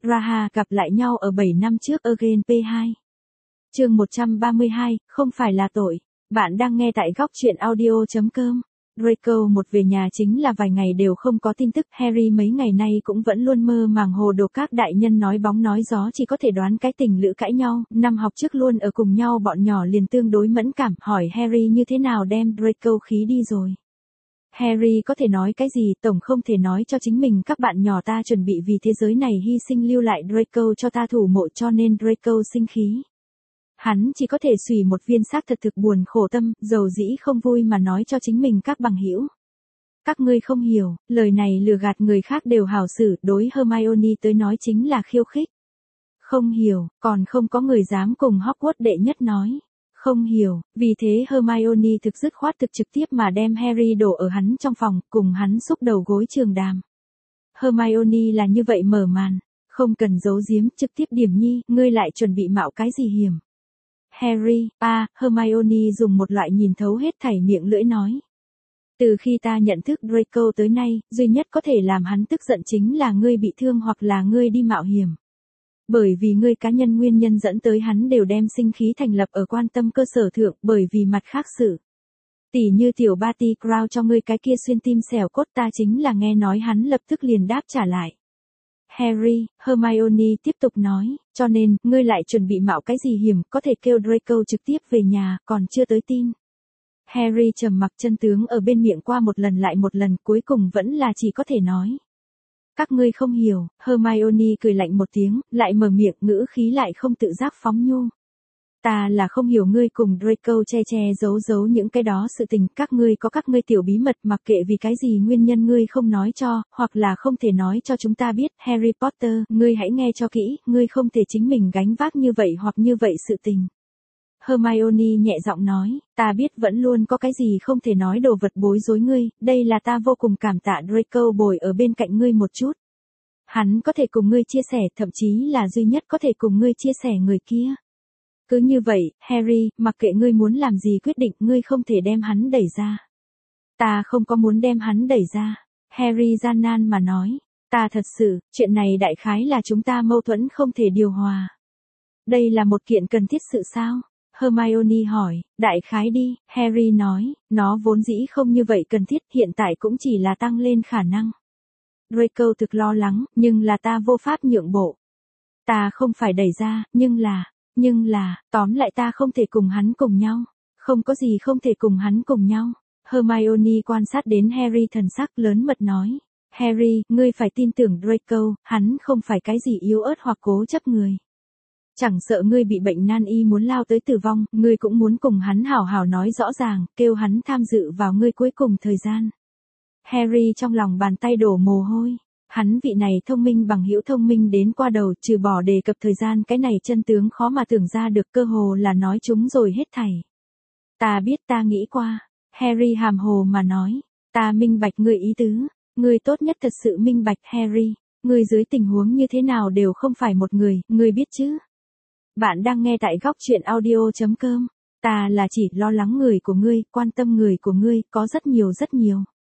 Raha gặp lại nhau ở 7 năm trước Again P2. Chương 132, không phải là tội. Bạn đang nghe tại góc truyện audio.com. Draco một về nhà chính là vài ngày đều không có tin tức. Harry mấy ngày nay cũng vẫn luôn mơ màng hồ đồ, các đại nhân nói bóng nói gió chỉ có thể đoán cái tình lữ cãi nhau. Năm học trước luôn ở cùng nhau, bọn nhỏ liền tương đối mẫn cảm, hỏi Harry như thế nào đem Draco khí đi rồi. Harry có thể nói cái gì, tổng không thể nói cho chính mình các bạn nhỏ ta chuẩn bị vì thế giới này hy sinh lưu lại Draco cho ta thủ mộ, cho nên Draco sinh khí. Hắn chỉ có thể xùy một viên xác thật thực buồn khổ tâm, dầu dĩ không vui mà nói cho chính mình các bằng hữu. Các ngươi không hiểu, lời này lừa gạt người khác đều hảo xử, đối Hermione tới nói chính là khiêu khích. Không hiểu, còn không có người dám cùng Hogwarts đệ nhất nói. Không hiểu, vì thế Hermione thực dứt khoát thực trực tiếp mà đem Harry đổ ở hắn trong phòng, cùng hắn xúc đầu gối trường đàm. Hermione là như vậy mở màn, không cần giấu giếm, trực tiếp điểm nhi, ngươi lại chuẩn bị mạo cái gì hiểm. Harry, Hermione dùng một loại nhìn thấu hết thảy miệng lưỡi nói. Từ khi ta nhận thức Draco tới nay, duy nhất có thể làm hắn tức giận chính là ngươi bị thương hoặc là ngươi đi mạo hiểm. Bởi vì ngươi cá nhân nguyên nhân dẫn tới hắn đều đem sinh khí thành lập ở quan tâm cơ sở thượng, bởi vì mặt khác sự. Tỉ như tiểu Barty Crouch cho ngươi cái kia xuyên tim xẻo cốt, ta chính là nghe nói hắn lập tức liền đáp trả lại. Harry, Hermione tiếp tục nói, cho nên, ngươi lại chuẩn bị mạo cái gì hiểm, có thể kêu Draco trực tiếp về nhà, còn chưa tới tin. Harry trầm mặc, chân tướng ở bên miệng qua một lần lại một lần, cuối cùng vẫn là chỉ có thể nói. Các ngươi không hiểu. Hermione cười lạnh một tiếng, lại mở miệng, ngữ khí lại không tự giác phóng nhu. Ta là không hiểu ngươi cùng Draco che giấu những cái đó sự tình, các ngươi có các ngươi tiểu bí mật, mặc kệ vì cái gì nguyên nhân ngươi không nói cho, hoặc là không thể nói cho chúng ta biết. Harry Potter, ngươi hãy nghe cho kỹ, ngươi không thể chính mình gánh vác như vậy hoặc như vậy sự tình. Hermione nhẹ giọng nói, ta biết vẫn luôn có cái gì không thể nói đồ vật bối rối ngươi, đây là ta vô cùng cảm tạ Draco bồi ở bên cạnh ngươi một chút. Hắn có thể cùng ngươi chia sẻ, thậm chí là duy nhất có thể cùng ngươi chia sẻ người kia. Cứ như vậy, Harry, mặc kệ ngươi muốn làm gì quyết định, ngươi không thể đem hắn đẩy ra. Ta không có muốn đem hắn đẩy ra. Harry gian nan mà nói, ta thật sự, chuyện này đại khái là chúng ta mâu thuẫn không thể điều hòa. Đây là một kiện cần thiết sự sao? Hermione hỏi, đại khái đi, Harry nói, nó vốn dĩ không như vậy cần thiết, hiện tại cũng chỉ là tăng lên khả năng. Draco thực lo lắng, nhưng là ta vô pháp nhượng bộ. Ta không phải đẩy ra, nhưng là, tóm lại ta không thể cùng hắn cùng nhau. Không có gì không thể cùng hắn cùng nhau. Hermione quan sát đến Harry thần sắc, lớn mật nói. Harry, ngươi phải tin tưởng Draco, hắn không phải cái gì yếu ớt hoặc cố chấp người. Chẳng sợ ngươi bị bệnh nan y muốn lao tới tử vong, ngươi cũng muốn cùng hắn hảo hảo nói rõ ràng, kêu hắn tham dự vào ngươi cuối cùng thời gian. Harry trong lòng bàn tay đổ mồ hôi. Hắn vị này thông minh bằng hữu thông minh đến qua đầu, trừ bỏ đề cập thời gian, cái này chân tướng khó mà tưởng ra được, cơ hồ là nói chúng rồi hết thảy. Ta biết, ta nghĩ qua. Harry hàm hồ mà nói. Ta minh bạch ngươi ý tứ. Ngươi tốt nhất thật sự minh bạch, Harry. Ngươi dưới tình huống như thế nào đều không phải một người, ngươi biết chứ. Bạn đang nghe tại góc truyện audio.com. Ta là chỉ lo lắng người của ngươi, quan tâm người của ngươi, có rất nhiều.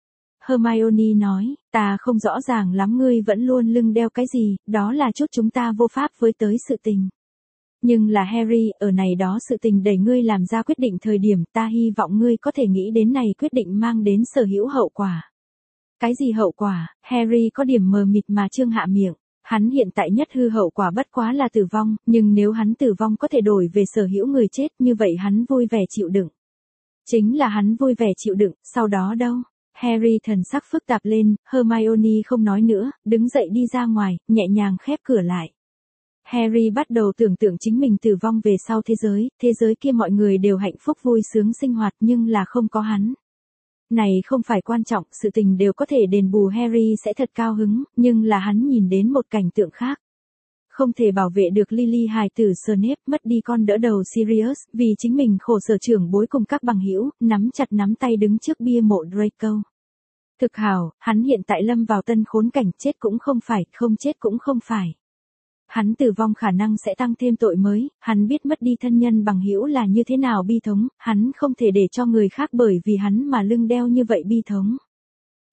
Hermione nói, ta không rõ ràng lắm ngươi vẫn luôn lưng đeo cái gì, đó là chút chúng ta vô pháp với tới sự tình. Nhưng là Harry, ở này đó sự tình đẩy ngươi làm ra quyết định thời điểm, ta hy vọng ngươi có thể nghĩ đến này quyết định mang đến sở hữu hậu quả. Cái gì hậu quả? Harry có điểm mờ mịt mà trương hạ miệng. Hắn hiện tại nhất hư hậu quả bất quá là tử vong, nhưng nếu hắn tử vong có thể đổi về sở hữu người chết, như vậy hắn vui vẻ chịu đựng. Chính là hắn vui vẻ chịu đựng, sau đó đâu? Harry thần sắc phức tạp lên, Hermione không nói nữa, đứng dậy đi ra ngoài, nhẹ nhàng khép cửa lại. Harry bắt đầu tưởng tượng chính mình tử vong về sau thế giới kia mọi người đều hạnh phúc vui sướng sinh hoạt nhưng là không có hắn. Này không phải quan trọng, sự tình đều có thể đền bù, Harry sẽ thật cao hứng, nhưng là hắn nhìn đến một cảnh tượng khác. Không thể bảo vệ được Lily hài tử Snape, mất đi con đỡ đầu Sirius, vì chính mình khổ sở trưởng bối cùng các bằng hữu, nắm chặt nắm tay đứng trước bia mộ Draco. Thực hảo, hắn hiện tại lâm vào tân khốn cảnh, chết cũng không phải, không chết cũng không phải. Hắn tử vong khả năng sẽ tăng thêm tội mới, hắn biết mất đi thân nhân bằng hữu là như thế nào bi thống, hắn không thể để cho người khác bởi vì hắn mà lưng đeo như vậy bi thống.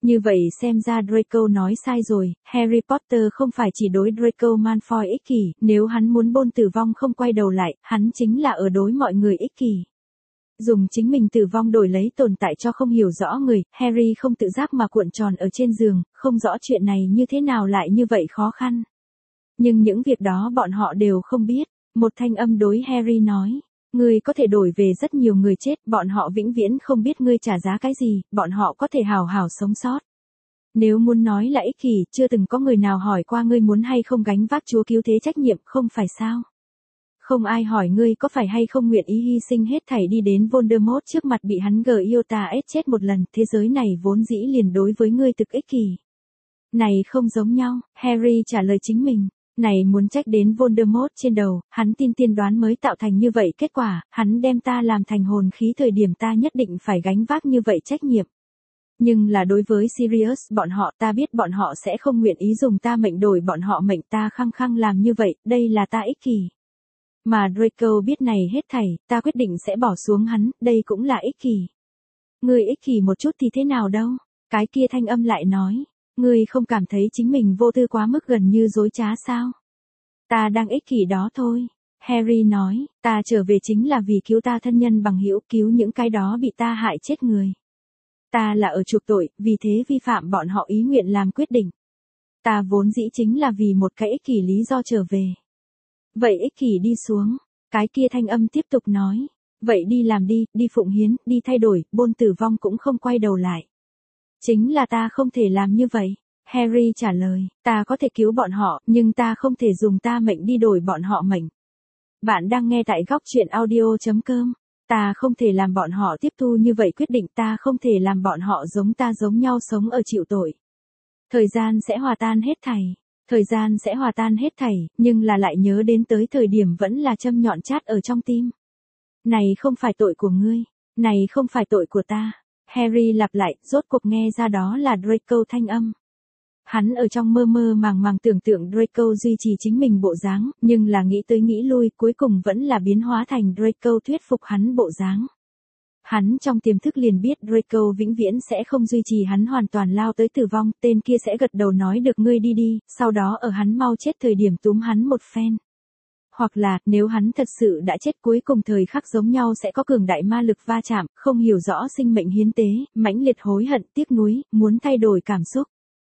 Như vậy xem ra Draco nói sai rồi, Harry Potter không phải chỉ đối Draco Malfoy ích kỷ, nếu hắn muốn Bôn tử vong không quay đầu lại, hắn chính là ở đối mọi người ích kỷ. Dùng chính mình tử vong đổi lấy tồn tại cho không hiểu rõ người, Harry không tự giác mà cuộn tròn ở trên giường, không rõ chuyện này như thế nào lại như vậy khó khăn. Nhưng những việc đó bọn họ đều không biết. Một thanh âm đối Harry nói, ngươi có thể đổi về rất nhiều người chết, bọn họ vĩnh viễn không biết ngươi trả giá cái gì, bọn họ có thể hào hào sống sót. Nếu muốn nói là ích kỷ, chưa từng có người nào hỏi qua ngươi muốn hay không gánh vác Chúa cứu thế trách nhiệm, không phải sao? Không ai hỏi ngươi có phải hay không nguyện ý hy sinh hết thảy đi đến Voldemort trước mặt bị hắn Iota S chết một lần, thế giới này vốn dĩ liền đối với ngươi thực ích kỷ. Này không giống nhau, Harry trả lời chính mình. Này muốn trách đến Voldemort trên đầu, hắn tin tiên đoán mới tạo thành như vậy kết quả, hắn đem ta làm thành hồn khí thời điểm ta nhất định phải gánh vác như vậy trách nhiệm. Nhưng là đối với Sirius bọn họ ta biết bọn họ sẽ không nguyện ý dùng ta mệnh đổi bọn họ mệnh ta khăng khăng làm như vậy, đây là ta ích kỷ. Mà Draco biết này hết thảy, ta quyết định sẽ bỏ xuống hắn, đây cũng là ích kỷ. Ngươi ích kỷ một chút thì thế nào đâu, cái kia thanh âm lại nói. Ngươi không cảm thấy chính mình vô tư quá mức gần như dối trá sao? Ta đang ích kỷ đó thôi. Harry nói, ta trở về chính là vì cứu ta thân nhân bằng hữu, cứu những cái đó bị ta hại chết người. Ta là ở chuộc tội, vì thế vi phạm bọn họ ý nguyện làm quyết định. Ta vốn dĩ chính là vì một cái ích kỷ lý do trở về. Vậy ích kỷ đi xuống. Cái kia thanh âm tiếp tục nói. Vậy đi làm đi, đi phụng hiến, đi thay đổi, Bôn tử vong cũng không quay đầu lại. Chính là ta không thể làm như vậy. Harry trả lời, ta có thể cứu bọn họ, nhưng ta không thể dùng ta mệnh đi đổi bọn họ mệnh. Bạn đang nghe tại góc truyện audio.com. Ta không thể làm bọn họ tiếp thu như vậy quyết định, ta không thể làm bọn họ giống ta giống nhau sống ở chịu tội. Thời gian sẽ hòa tan hết thảy. Thời gian sẽ hòa tan hết thảy, nhưng là lại nhớ đến tới thời điểm vẫn là châm nhọn chát ở trong tim. Này không phải tội của ngươi. Này không phải tội của ta. Harry lặp lại, rốt cuộc nghe ra đó là Draco thanh âm. Hắn ở trong mơ mơ màng màng tưởng tượng Draco duy trì chính mình bộ dáng, nhưng là nghĩ tới nghĩ lui, cuối cùng vẫn là biến hóa thành Draco thuyết phục hắn bộ dáng. Hắn trong tiềm thức liền biết Draco vĩnh viễn sẽ không duy trì hắn hoàn toàn lao tới tử vong, tên kia sẽ gật đầu nói được ngươi đi đi, sau đó ở hắn mau chết thời điểm túm hắn một phen. Hoặc là, nếu hắn thật sự đã chết cuối cùng thời khắc giống nhau sẽ có cường đại ma lực va chạm, không hiểu rõ sinh mệnh hiến tế, mãnh liệt hối hận, tiếc nuối, muốn thay đổi cảm xúc.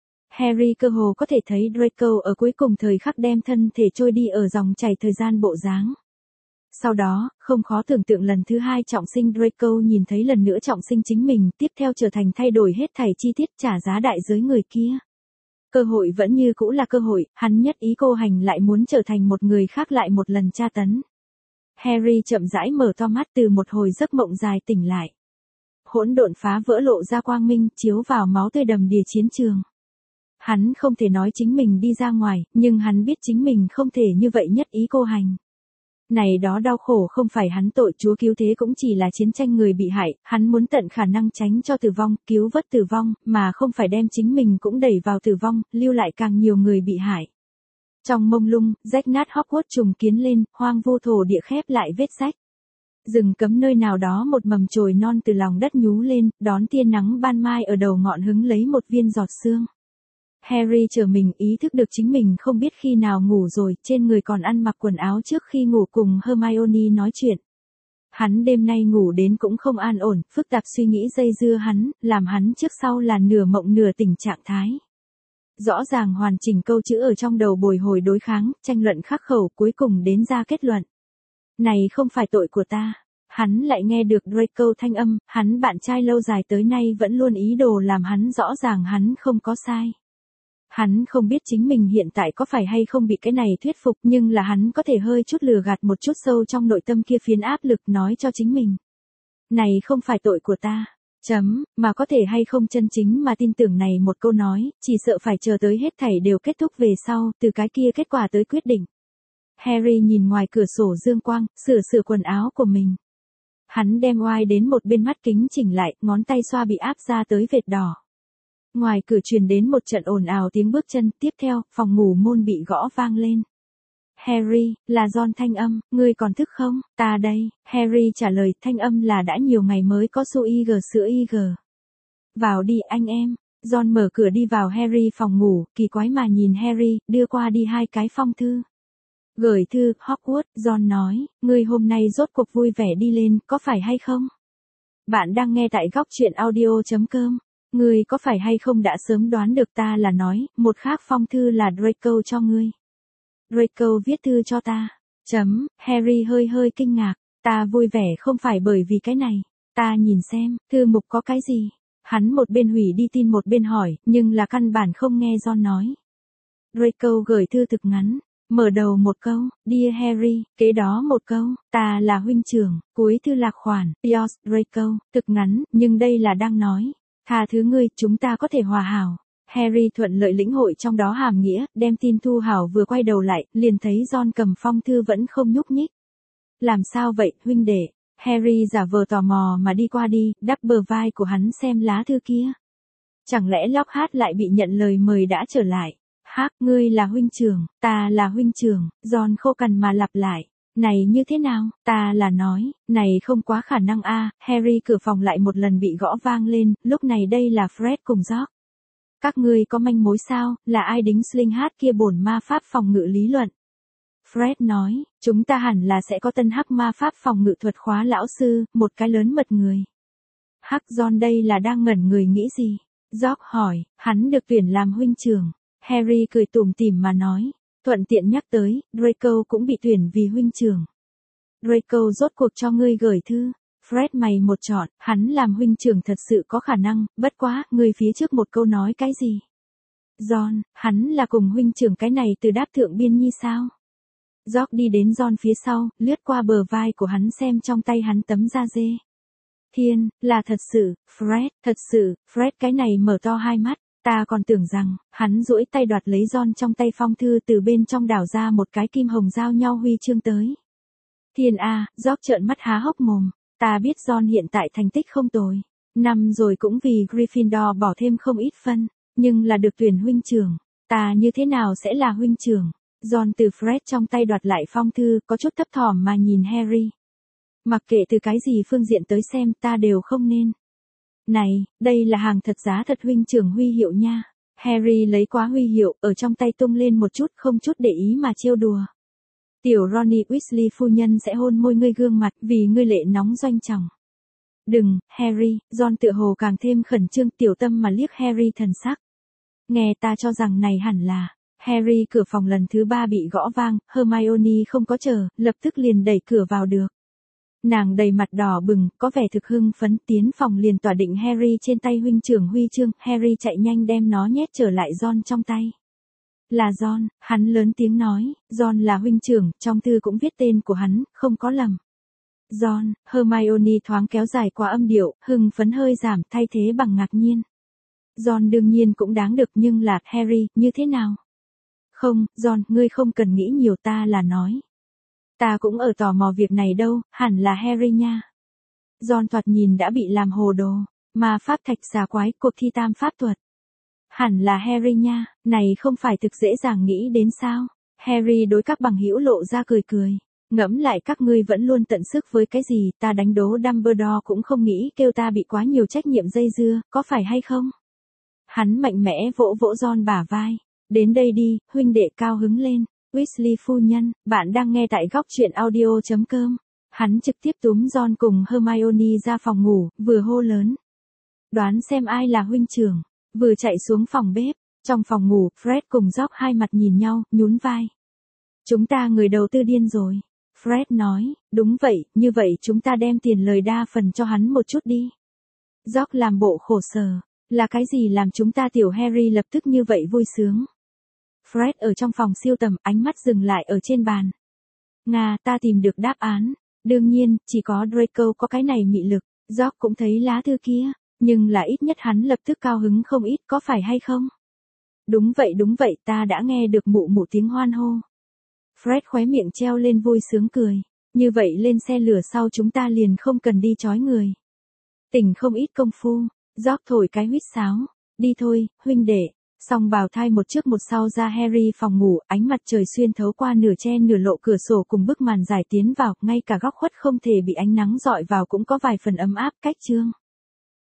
Harry cơ hồ có thể thấy Draco ở cuối cùng thời khắc đem thân thể trôi đi ở dòng chảy thời gian bộ dáng. Sau đó, không khó tưởng tượng lần thứ hai trọng sinh Draco nhìn thấy lần nữa trọng sinh chính mình, tiếp theo trở thành thay đổi hết thảy chi tiết trả giá đại giới người kia. Cơ hội vẫn như cũ là cơ hội, hắn nhất ý cô hành lại muốn trở thành một người khác lại một lần tra tấn. Harry chậm rãi mở to mắt từ một hồi giấc mộng dài tỉnh lại. Hỗn độn phá vỡ lộ ra quang minh, chiếu vào máu tươi đầm đìa chiến trường. Hắn không thể nói chính mình đi ra ngoài, nhưng hắn biết chính mình không thể như vậy nhất ý cô hành. Này đó đau khổ không phải hắn tội, Chúa cứu thế cũng chỉ là chiến tranh người bị hại, hắn muốn tận khả năng tránh cho tử vong, cứu vớt tử vong, mà không phải đem chính mình cũng đẩy vào tử vong, lưu lại càng nhiều người bị hại. Trong mông lung, rách nát Hogwarts trùng kiến lên, hoang vu thổ địa khép lại vết rách. Rừng cấm nơi nào đó một mầm chồi non từ lòng đất nhú lên, đón tia nắng ban mai ở đầu ngọn hứng lấy một viên giọt sương. Harry trở mình ý thức được chính mình không biết khi nào ngủ rồi, trên người còn ăn mặc quần áo trước khi ngủ cùng Hermione nói chuyện. Hắn đêm nay ngủ đến cũng không an ổn, phức tạp suy nghĩ dây dưa hắn, làm hắn trước sau là nửa mộng nửa tỉnh trạng thái. Rõ ràng hoàn chỉnh câu chữ ở trong đầu bồi hồi đối kháng, tranh luận khắc khẩu cuối cùng đến ra kết luận. Này không phải tội của ta. Hắn lại nghe được Draco thanh âm, hắn bạn trai lâu dài tới nay vẫn luôn ý đồ làm hắn rõ ràng hắn không có sai. Hắn không biết chính mình hiện tại có phải hay không bị cái này thuyết phục, nhưng là hắn có thể hơi chút lừa gạt một chút sâu trong nội tâm kia phiến áp lực nói cho chính mình. Này không phải tội của ta. Mà có thể hay không chân chính mà tin tưởng này một câu nói, chỉ sợ phải chờ tới hết thảy đều kết thúc về sau, từ cái kia kết quả tới quyết định. Harry nhìn ngoài cửa sổ dương quang, sửa quần áo của mình. Hắn đem oai đến một bên mắt kính chỉnh lại, ngón tay xoa bị áp ra tới vệt đỏ. Ngoài cửa truyền đến một trận ồn ào tiếng bước chân, tiếp theo, phòng ngủ môn bị gõ vang lên. Harry, là Ron thanh âm, ngươi còn thức không? Ta đây, Harry trả lời, thanh âm là đã nhiều ngày mới có su IG sữa IG. Vào đi anh em. Ron mở cửa đi vào Harry phòng ngủ, kỳ quái mà nhìn Harry, đưa qua đi 2 cái phong thư. Gửi thư, Hogwarts, Ron nói, ngươi hôm nay rốt cuộc vui vẻ đi lên, có phải hay không? Bạn đang nghe tại góc truyện audio.com. Ngươi có phải hay không đã sớm đoán được ta là nói, một khác phong thư là Draco cho ngươi. Draco viết thư cho ta. Harry hơi kinh ngạc, ta vui vẻ không phải bởi vì cái này. Ta nhìn xem, thư mục có cái gì? Hắn một bên hủy đi tin một bên hỏi, nhưng là căn bản không nghe Ron nói. Draco gửi thư thực ngắn, mở đầu một câu, Dear Harry, kế đó một câu, ta là huynh trưởng, cuối thư lạc khoản, Yours Draco, thực ngắn, nhưng đây là đang nói, tha thứ ngươi, chúng ta có thể hòa hảo. Harry thuận lợi lĩnh hội trong đó hàm nghĩa, đem tin thu hảo vừa quay đầu lại, liền thấy Ron cầm phong thư vẫn không nhúc nhích. Làm sao vậy, huynh đệ? Harry giả vờ tò mò mà đi qua đi, đắp bờ vai của hắn xem lá thư kia. Chẳng lẽ Lockhart lại bị nhận lời mời đã trở lại? Ngươi là huynh trưởng, ta là huynh trưởng, Ron khô cằn mà lặp lại. Này như thế nào, ta là nói, này không quá khả năng a. Harry cửa phòng lại một lần bị gõ vang lên, lúc này đây là Fred cùng George. Các ngươi có manh mối sao, là ai đính Slinghart kia bổn ma pháp phòng ngự lý luận? Fred nói, chúng ta hẳn là sẽ có tân hắc ma pháp phòng ngự thuật khóa lão sư, một cái lớn mật người. John đây là đang ngẩn người nghĩ gì? George hỏi, hắn được tuyển làm huynh trưởng. Harry cười tủm tỉm mà nói, thuận tiện nhắc tới, Draco cũng bị tuyển vì huynh trưởng. Draco rốt cuộc cho ngươi gửi thư. Fred mày một trọn, hắn làm huynh trưởng thật sự có khả năng, bất quá, ngươi phía trước một câu nói cái gì? Ron, hắn là cùng huynh trưởng cái này từ đáp thượng biên nhi sao? George đi đến Ron phía sau, lướt qua bờ vai của hắn xem trong tay hắn tấm da dê. Thiên, là thật sự, Fred, thật sự, Fred cái này mở to hai mắt, ta còn tưởng rằng, hắn duỗi tay đoạt lấy Ron trong tay phong thư từ bên trong đảo ra một cái kim hồng giao nhau huy chương tới. Thiên a, George trợn mắt há hốc mồm. Ta biết Ron hiện tại thành tích không tồi. Năm rồi cũng vì Gryffindor bỏ thêm không ít phân. Nhưng là được tuyển huynh trưởng. Ta như thế nào sẽ là huynh trưởng? Ron từ Fred trong tay đoạt lại phong thư, có chút thấp thỏm mà nhìn Harry. Mặc kệ từ cái gì phương diện tới xem ta đều không nên. Này, đây là hàng thật giá thật huynh trưởng huy hiệu nha. Harry lấy quá huy hiệu, ở trong tay tung lên một chút không chút để ý mà trêu đùa. Tiểu Ronnie Weasley phu nhân sẽ hôn môi ngươi gương mặt vì ngươi lệ nóng doanh trọng. Đừng, Harry, Ron tựa hồ càng thêm khẩn trương tiểu tâm mà liếc Harry thần sắc. Nghe ta cho rằng này hẳn là, Harry cửa phòng lần thứ 3 bị gõ vang, Hermione không có chờ, lập tức liền đẩy cửa vào được. Nàng đầy mặt đỏ bừng, có vẻ thực hưng phấn tiến phòng liền tỏa định Harry trên tay huynh trưởng huy chương, Harry chạy nhanh đem nó nhét trở lại Ron trong tay. Là Ron, hắn lớn tiếng nói, Ron là huynh trưởng, trong thư cũng viết tên của hắn, không có lầm. Ron, Hermione thoáng kéo dài qua âm điệu, hưng phấn hơi giảm thay thế bằng ngạc nhiên. Ron đương nhiên cũng đáng được nhưng là, Harry, như thế nào? Không, Ron, ngươi không cần nghĩ nhiều ta là nói. Ta cũng ở tò mò việc này đâu, hẳn là Harry nha. Ron thoạt nhìn đã bị làm hồ đồ, mà pháp thạch xà quái, cuộc thi tam pháp thuật. Hẳn là Harry nha, này không phải thực dễ dàng nghĩ đến sao. Harry đối các bằng hữu lộ ra cười cười. Ngẫm lại các ngươi vẫn luôn tận sức với cái gì, ta đánh đố Dumbledore cũng không nghĩ kêu ta bị quá nhiều trách nhiệm dây dưa, có phải hay không? Hắn mạnh mẽ vỗ vỗ Ron bả vai. Đến đây đi, huynh đệ cao hứng lên. Weasley phu nhân, bạn đang nghe tại góc truyện audio.com. Hắn trực tiếp túm Ron cùng Hermione ra phòng ngủ, vừa hô lớn. Đoán xem ai là huynh trưởng. Vừa chạy xuống phòng bếp, trong phòng ngủ, Fred cùng George hai mặt nhìn nhau, nhún vai. Chúng ta người đầu tư điên rồi. Fred nói, đúng vậy, như vậy chúng ta đem tiền lời đa phần cho hắn một chút đi. George làm bộ khổ sở, là cái gì làm chúng ta tiểu Harry lập tức như vậy vui sướng. Fred ở trong phòng siêu tầm, ánh mắt dừng lại ở trên bàn. Ta tìm được đáp án. Đương nhiên, chỉ có Draco có cái này mị lực. George cũng thấy lá thư kia. Nhưng là ít nhất hắn lập tức cao hứng không ít, có phải hay không? Đúng vậy, ta đã nghe được mụ mụ tiếng hoan hô. Fred khóe miệng treo lên vui sướng cười. Như vậy lên xe lửa sau chúng ta liền không cần đi chói người. Tỉnh không ít công phu, George thổi cái huýt sáo. Đi thôi, huynh đệ. Xong bào thai một trước một sau ra Harry phòng ngủ, ánh mặt trời xuyên thấu qua nửa che nửa lộ cửa sổ cùng bức màn giải tiến vào, ngay cả góc khuất không thể bị ánh nắng dọi vào cũng có vài phần ấm áp cách chương.